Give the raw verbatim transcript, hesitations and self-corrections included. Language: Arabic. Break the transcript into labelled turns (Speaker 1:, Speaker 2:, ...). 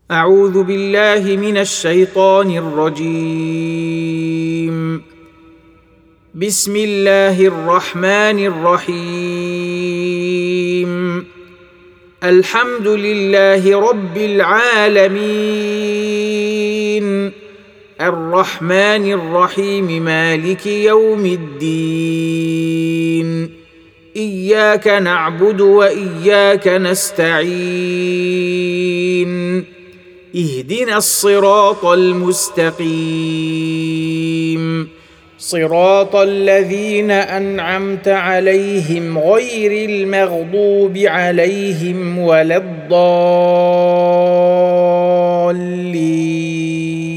Speaker 1: أعوذ بالله من الشيطان الرجيم. بسم الله الرحمن الرحيم. الحمد لله رب العالمين، الرحمن الرحيم، مالك يوم الدين، إياك نعبد وإياك نستعين، اهدنا الصراط المستقيم، صراط الذين أنعمت عليهم غير المغضوب عليهم ولا الضالين.